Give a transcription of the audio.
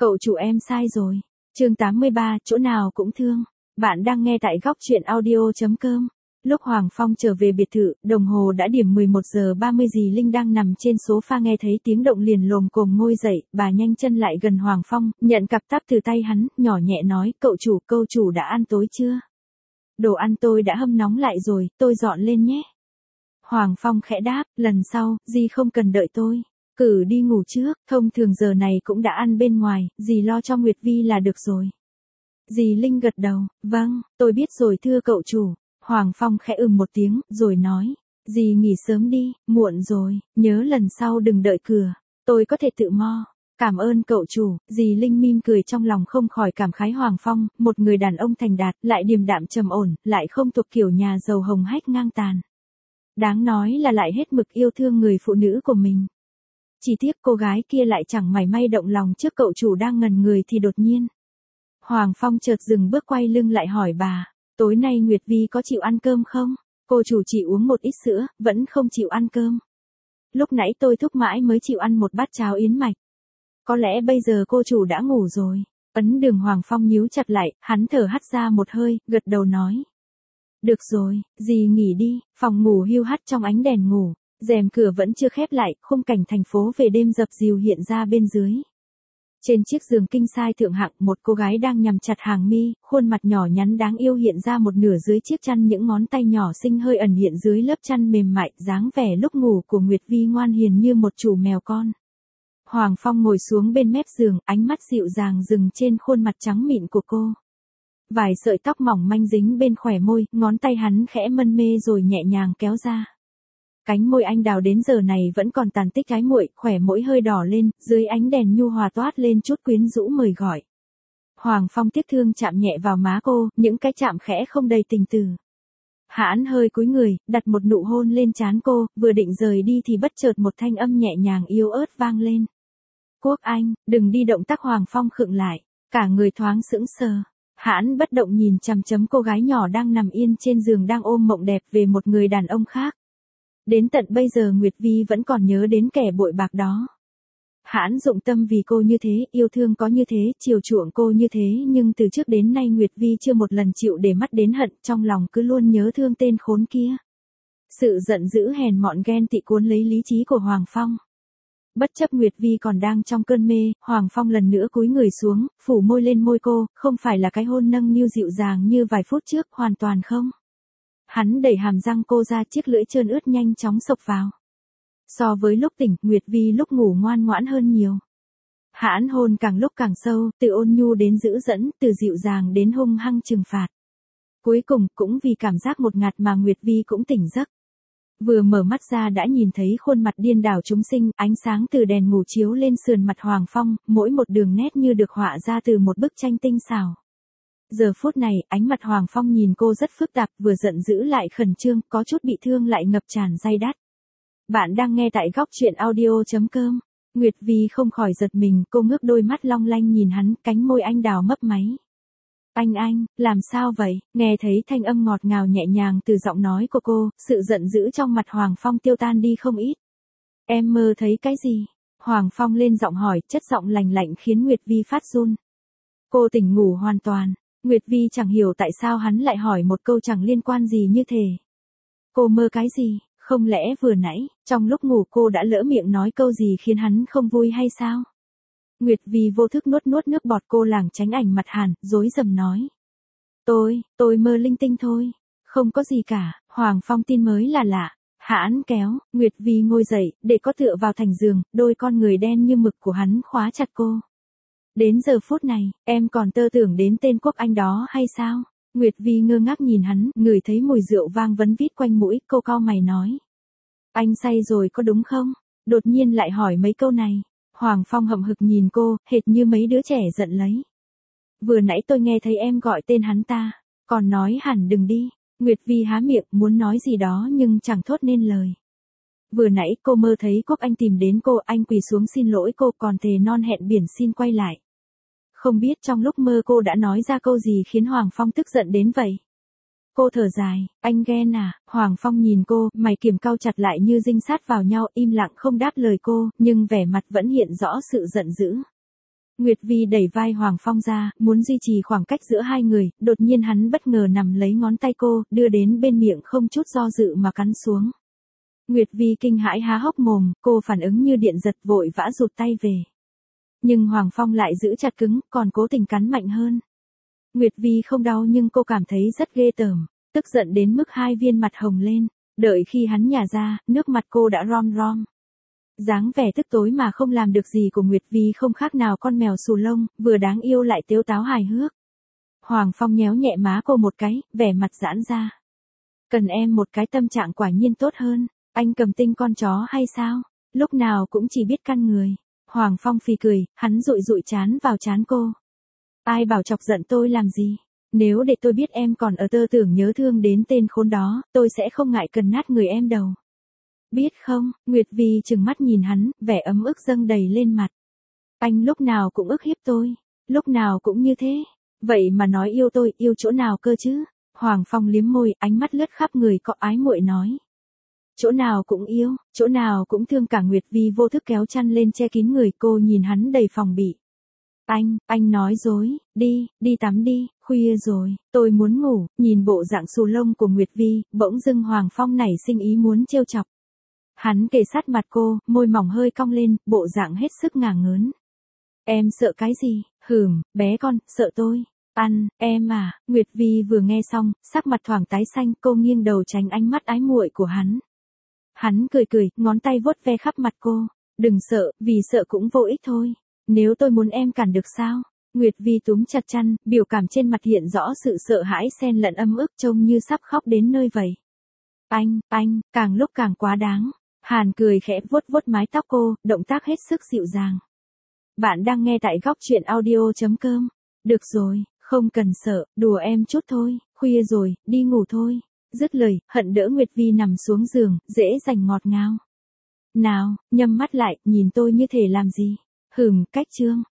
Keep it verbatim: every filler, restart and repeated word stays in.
Cậu chủ em sai rồi. Chương tám mươi ba, chỗ nào cũng thương. Bạn đang nghe tại góc truyện audio chấm com. Lúc Hoàng Phong trở về biệt thự, đồng hồ đã điểm mười một giờ ba mươi. Dì Linh đang nằm trên sofa nghe thấy tiếng động liền lồm cồm ngồi dậy, bà nhanh chân lại gần Hoàng Phong, nhận cặp táp từ tay hắn, nhỏ nhẹ nói, cậu chủ, cậu chủ đã ăn tối chưa? Đồ ăn tôi đã hâm nóng lại rồi, tôi dọn lên nhé. Hoàng Phong khẽ đáp, lần sau, dì không cần đợi tôi. Cử đi ngủ trước, thông thường giờ này cũng đã ăn bên ngoài, dì lo cho Nguyệt Vi là được rồi. Dì Linh gật đầu, vâng, tôi biết rồi thưa cậu chủ. Hoàng Phong khẽ ừm một tiếng, rồi nói, dì nghỉ sớm đi, muộn rồi, nhớ lần sau đừng đợi cửa, tôi có thể tự mo. Cảm ơn cậu chủ. Dì Linh mỉm cười trong lòng không khỏi cảm khái Hoàng Phong, một người đàn ông thành đạt, lại điềm đạm trầm ổn, lại không thuộc kiểu nhà giàu hồng hách ngang tàn. Đáng nói là lại hết mực yêu thương người phụ nữ của mình. Chỉ tiếc cô gái kia lại chẳng mảy may động lòng trước cậu chủ đang ngần người thì đột nhiên. Hoàng Phong chợt dừng bước quay lưng lại hỏi bà, tối nay Nguyệt Vi có chịu ăn cơm không? Cô chủ chỉ uống một ít sữa, vẫn không chịu ăn cơm. Lúc nãy tôi thúc mãi mới chịu ăn một bát cháo yến mạch. Có lẽ bây giờ cô chủ đã ngủ rồi. Ấn Đường Hoàng Phong nhíu chặt lại, hắn thở hắt ra một hơi, gật đầu nói. Được rồi, dì nghỉ đi. Phòng ngủ hiu hắt trong ánh đèn ngủ. Rèm cửa vẫn chưa khép lại, khung cảnh thành phố về đêm dập dìu hiện ra bên dưới. Trên chiếc giường king size thượng hạng, một cô gái đang nhắm chặt hàng mi, khuôn mặt nhỏ nhắn đáng yêu hiện ra một nửa dưới chiếc chăn, những ngón tay nhỏ xinh hơi ẩn hiện dưới lớp chăn mềm mại, dáng vẻ lúc ngủ của Nguyệt Vi ngoan hiền như một chủ mèo con. Hoàng Phong ngồi xuống bên mép giường, ánh mắt dịu dàng dừng trên khuôn mặt trắng mịn của cô. Vài sợi tóc mỏng manh dính bên khóe môi, ngón tay hắn khẽ mân mê rồi nhẹ nhàng kéo ra. Cánh môi anh đào đến giờ này vẫn còn tàn tích cái muội, khỏe mũi hơi đỏ lên, dưới ánh đèn nhu hòa toát lên chút quyến rũ mời gọi. Hoàng Phong tiếc thương chạm nhẹ vào má cô, những cái chạm khẽ không đầy tình từ. Hắn hơi cúi người, đặt một nụ hôn lên trán cô, vừa định rời đi thì bất chợt một thanh âm nhẹ nhàng yếu ớt vang lên. Quốc Anh, đừng đi. Động tác Hoàng Phong khựng lại, cả người thoáng sững sờ. Hắn bất động nhìn chằm chằm cô gái nhỏ đang nằm yên trên giường đang ôm mộng đẹp về một người đàn ông khác. Đến tận bây giờ Nguyệt Vi vẫn còn nhớ đến kẻ bội bạc đó. Hắn dụng tâm vì cô như thế, yêu thương có như thế, chiều chuộng cô như thế, nhưng từ trước đến nay Nguyệt Vi chưa một lần chịu để mắt đến hận, trong lòng cứ luôn nhớ thương tên khốn kia. Sự giận dữ hèn mọn ghen tị cuốn lấy lý trí của Hoàng Phong. Bất chấp Nguyệt Vi còn đang trong cơn mê, Hoàng Phong lần nữa cúi người xuống, phủ môi lên môi cô, không phải là cái hôn nâng niu dịu dàng như vài phút trước, hoàn toàn không. Hắn đẩy hàm răng cô ra, chiếc lưỡi trơn ướt nhanh chóng xộc vào. So với lúc tỉnh, Nguyệt Vi lúc ngủ ngoan ngoãn hơn nhiều. Hắn hôn càng lúc càng sâu, từ ôn nhu đến dữ dẫn, từ dịu dàng đến hung hăng trừng phạt. Cuối cùng, cũng vì cảm giác một ngạt mà Nguyệt Vi cũng tỉnh giấc. Vừa mở mắt ra đã nhìn thấy khuôn mặt điên đảo chúng sinh, ánh sáng từ đèn ngủ chiếu lên sườn mặt Hoàng Phong, mỗi một đường nét như được họa ra từ một bức tranh tinh xảo. Giờ phút này, ánh mặt Hoàng Phong nhìn cô rất phức tạp, vừa giận dữ lại khẩn trương, có chút bị thương lại ngập tràn day đắt. Bạn đang nghe tại góc truyện audio chấm com. Nguyệt Vi không khỏi giật mình, cô ngước đôi mắt long lanh nhìn hắn, cánh môi anh đào mấp máy. Anh anh, làm sao vậy? Nghe thấy thanh âm ngọt ngào nhẹ nhàng từ giọng nói của cô, sự giận dữ trong mặt Hoàng Phong tiêu tan đi không ít. Em mơ thấy cái gì? Hoàng Phong lên giọng hỏi, chất giọng lành lạnh khiến Nguyệt Vi phát run. Cô tỉnh ngủ hoàn toàn. Nguyệt Vi chẳng hiểu tại sao hắn lại hỏi một câu chẳng liên quan gì như thế. Cô mơ cái gì? Không lẽ vừa nãy, trong lúc ngủ cô đã lỡ miệng nói câu gì khiến hắn không vui hay sao? Nguyệt Vi vô thức nuốt nuốt nước bọt, cô lảng tránh ảnh mặt hàn, rối rầm nói. Tôi, tôi mơ linh tinh thôi. Không có gì cả. Hoàng Phong tin mới là lạ. Hắn kéo, Nguyệt Vi ngồi dậy, để có tựa vào thành giường, đôi con người đen như mực của hắn khóa chặt cô. Đến giờ phút này, em còn tơ tưởng đến tên Quốc Anh đó hay sao? Nguyệt Vi ngơ ngác nhìn hắn, ngửi thấy mùi rượu vang vấn vít quanh mũi, cô cau mày nói. Anh say rồi có đúng không? Đột nhiên lại hỏi mấy câu này. Hoàng Phong hậm hực nhìn cô, hệt như mấy đứa trẻ giận lấy. Vừa nãy tôi nghe thấy em gọi tên hắn ta, còn nói hẳn đừng đi. Nguyệt Vi há miệng, muốn nói gì đó nhưng chẳng thốt nên lời. Vừa nãy cô mơ thấy Quốc Anh tìm đến cô, anh quỳ xuống xin lỗi cô, còn thề non hẹn biển xin quay lại. Không biết trong lúc mơ cô đã nói ra câu gì khiến Hoàng Phong tức giận đến vậy. Cô thở dài, anh ghen à? Hoàng Phong nhìn cô, mày kiềm cau chặt lại như dinh sát vào nhau, im lặng không đáp lời cô, nhưng vẻ mặt vẫn hiện rõ sự giận dữ. Nguyệt Vi đẩy vai Hoàng Phong ra, muốn duy trì khoảng cách giữa hai người, đột nhiên hắn bất ngờ nằm lấy ngón tay cô, đưa đến bên miệng không chút do dự mà cắn xuống. Nguyệt Vi kinh hãi há hốc mồm, cô phản ứng như điện giật vội vã rụt tay về. Nhưng Hoàng Phong lại giữ chặt cứng, còn cố tình cắn mạnh hơn. Nguyệt Vi không đau nhưng cô cảm thấy rất ghê tởm, tức giận đến mức hai viên mặt hồng lên, đợi khi hắn nhả ra, nước mặt cô đã rom rom. Dáng vẻ tức tối mà không làm được gì của Nguyệt Vi không khác nào con mèo xù lông, vừa đáng yêu lại tếu táo hài hước. Hoàng Phong nhéo nhẹ má cô một cái, vẻ mặt giãn ra. Cần em một cái tâm trạng quả nhiên tốt hơn, anh cầm tinh con chó hay sao, lúc nào cũng chỉ biết căn người. Hoàng Phong phì cười, hắn dụi dụi chán vào chán cô. Ai bảo chọc giận tôi làm gì, nếu để tôi biết em còn ở tơ tưởng nhớ thương đến tên khốn đó, tôi sẽ không ngại cần nát người em đầu. Biết không, Nguyệt Vi trừng mắt nhìn hắn, vẻ ấm ức dâng đầy lên mặt. Anh lúc nào cũng ức hiếp tôi, lúc nào cũng như thế, vậy mà nói yêu tôi, yêu chỗ nào cơ chứ? Hoàng Phong liếm môi, ánh mắt lướt khắp người cọ ái muội nói. Chỗ nào cũng yêu, chỗ nào cũng thương. Cả Nguyệt Vi vô thức kéo chăn lên che kín người, cô nhìn hắn đầy phòng bị. Anh, anh nói dối, đi, đi tắm đi, khuya rồi, tôi muốn ngủ. Nhìn bộ dạng xù lông của Nguyệt Vi, bỗng dưng Hoàng Phong nảy sinh ý muốn trêu chọc. Hắn kề sát mặt cô, môi mỏng hơi cong lên, bộ dạng hết sức ngả ngớn. Em sợ cái gì? Hừm, bé con, sợ tôi. Ăn, em à, Nguyệt Vi vừa nghe xong, sắc mặt thoảng tái xanh, cô nghiêng đầu tránh ánh mắt ái muội của hắn. Hắn cười cười, ngón tay vuốt ve khắp mặt cô. Đừng sợ, vì sợ cũng vô ích thôi. Nếu tôi muốn em cản được sao? Nguyệt Vi túm chặt chăn, biểu cảm trên mặt hiện rõ sự sợ hãi xen lẫn âm ức, trông như sắp khóc đến nơi vậy. Anh, anh, càng lúc càng quá đáng. Hàn cười khẽ vuốt vuốt mái tóc cô, động tác hết sức dịu dàng. Bạn đang nghe tại góc truyện audio chấm com. Được rồi, không cần sợ, đùa em chút thôi, khuya rồi, đi ngủ thôi. Dứt lời, Hận đỡ Nguyệt Vi nằm xuống giường, dễ dành ngọt ngào. Nào, nhắm mắt lại, nhìn tôi như thể làm gì? Hừm, cách trương.